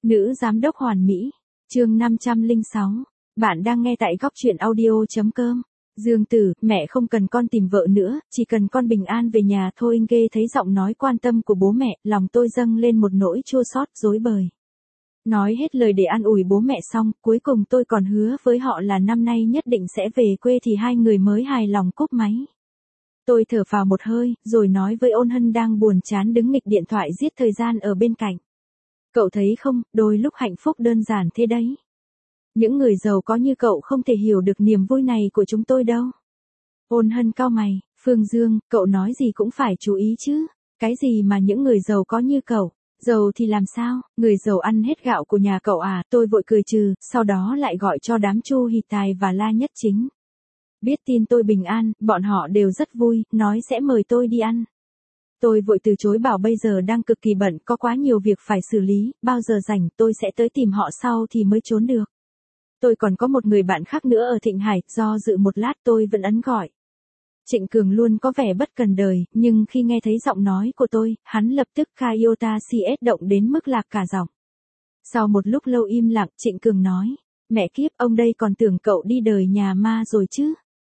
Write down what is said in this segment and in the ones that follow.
Nữ giám đốc hoàn mỹ. Chương 506. Bạn đang nghe tại góc truyện audio.com. Dương Tử, mẹ không cần con tìm vợ nữa, chỉ cần con bình an về nhà thôi. Nghe thấy giọng nói quan tâm của bố mẹ, lòng tôi dâng lên một nỗi chua xót rối bời. Nói hết lời để an ủi bố mẹ xong, cuối cùng tôi còn hứa với họ là năm nay nhất định sẽ về quê thì hai người mới hài lòng cúp máy. Tôi thở phào một hơi, rồi nói với Ôn Hân đang buồn chán đứng nghịch điện thoại giết thời gian ở bên cạnh. Cậu thấy không, đôi lúc hạnh phúc đơn giản thế đấy. Những người giàu có như cậu không thể hiểu được niềm vui này của chúng tôi đâu. Ôn Hân cau mày, Phương Dương, cậu nói gì cũng phải chú ý chứ. Cái gì mà những người giàu có như cậu, giàu thì làm sao, người giàu ăn hết gạo của nhà cậu à, tôi vội cười trừ, sau đó lại gọi cho đám Chu Hỷ Tài và La Nhất Chính. Biết tin tôi bình an, bọn họ đều rất vui, nói sẽ mời tôi đi ăn. Tôi vội từ chối bảo bây giờ đang cực kỳ bận, có quá nhiều việc phải xử lý, bao giờ rảnh tôi sẽ tới tìm họ sau thì mới trốn được. Tôi còn có một người bạn khác nữa ở Thịnh Hải, do dự một lát tôi vẫn ấn gọi. Trịnh Cường luôn có vẻ bất cần đời, nhưng khi nghe thấy giọng nói của tôi, hắn lập tức Iota CS động đến mức lạc cả giọng. Sau một lúc lâu im lặng, Trịnh Cường nói, mẹ kiếp, ông đây còn tưởng cậu đi đời nhà ma rồi chứ.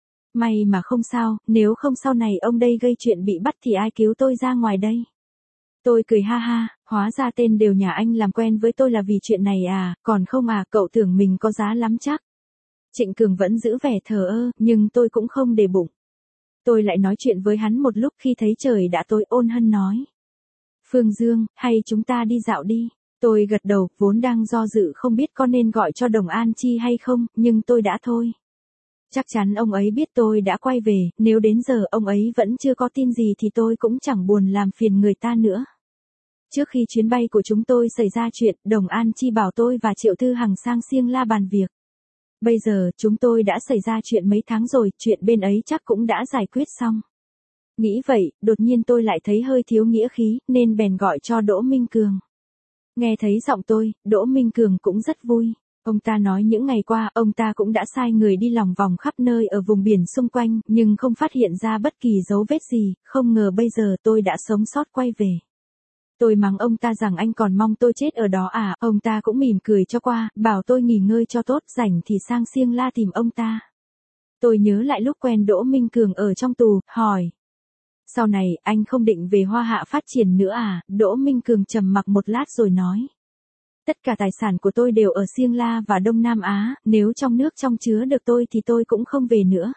May mà không sao, nếu không sau này ông đây gây chuyện bị bắt thì ai cứu tôi ra ngoài đây. Tôi cười ha ha, hóa ra tên đều nhà anh làm quen với tôi là vì chuyện này à, còn không à, cậu tưởng mình có giá lắm chắc. Trịnh Cường vẫn giữ vẻ thờ ơ, nhưng tôi cũng không để bụng. Tôi lại nói chuyện với hắn một lúc khi thấy trời đã tối. Ôn Hân nói. Phương Dương, hay chúng ta đi dạo đi. Tôi gật đầu, vốn đang do dự không biết có nên gọi cho Đồng An Chi hay không, nhưng tôi đã thôi. Chắc chắn ông ấy biết tôi đã quay về, nếu đến giờ ông ấy vẫn chưa có tin gì thì tôi cũng chẳng buồn làm phiền người ta nữa. Trước khi chuyến bay của chúng tôi xảy ra chuyện, Đồng An Chi bảo tôi và Triệu Thư Hằng sang Siêng La bàn việc. Bây giờ, chúng tôi đã xảy ra chuyện mấy tháng rồi, chuyện bên ấy chắc cũng đã giải quyết xong. Nghĩ vậy, đột nhiên tôi lại thấy hơi thiếu nghĩa khí, nên bèn gọi cho Đỗ Minh Cường. Nghe thấy giọng tôi, Đỗ Minh Cường cũng rất vui. Ông ta nói những ngày qua, ông ta cũng đã sai người đi lòng vòng khắp nơi ở vùng biển xung quanh, nhưng không phát hiện ra bất kỳ dấu vết gì, không ngờ bây giờ tôi đã sống sót quay về. Tôi mắng ông ta rằng anh còn mong tôi chết ở đó à, ông ta cũng mỉm cười cho qua, bảo tôi nghỉ ngơi cho tốt, rảnh thì sang Siêng La tìm ông ta. Tôi nhớ lại lúc quen Đỗ Minh Cường ở trong tù, hỏi. Sau này, anh không định về Hoa Hạ phát triển nữa à, Đỗ Minh Cường trầm mặc một lát rồi nói. Tất cả tài sản của tôi đều ở Siêng La và Đông Nam Á, nếu trong nước trong chứa được tôi thì tôi cũng không về nữa.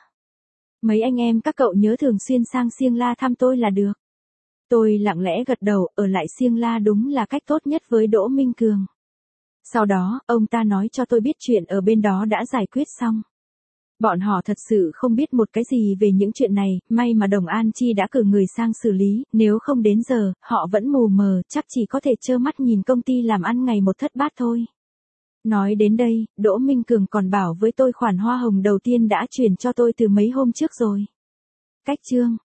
Mấy anh em các cậu nhớ thường xuyên sang Siêng La thăm tôi là được. Tôi lặng lẽ gật đầu, ở lại Siêng La đúng là cách tốt nhất với Đỗ Minh Cường. Sau đó, ông ta nói cho tôi biết chuyện ở bên đó đã giải quyết xong. Bọn họ thật sự không biết một cái gì về những chuyện này, may mà Đồng An Chi đã cử người sang xử lý, nếu không đến giờ, họ vẫn mù mờ, chắc chỉ có thể trơ mắt nhìn công ty làm ăn ngày một thất bát thôi. Nói đến đây, Đỗ Minh Cường còn bảo với tôi khoản hoa hồng đầu tiên đã chuyển cho tôi từ mấy hôm trước rồi. Cách chương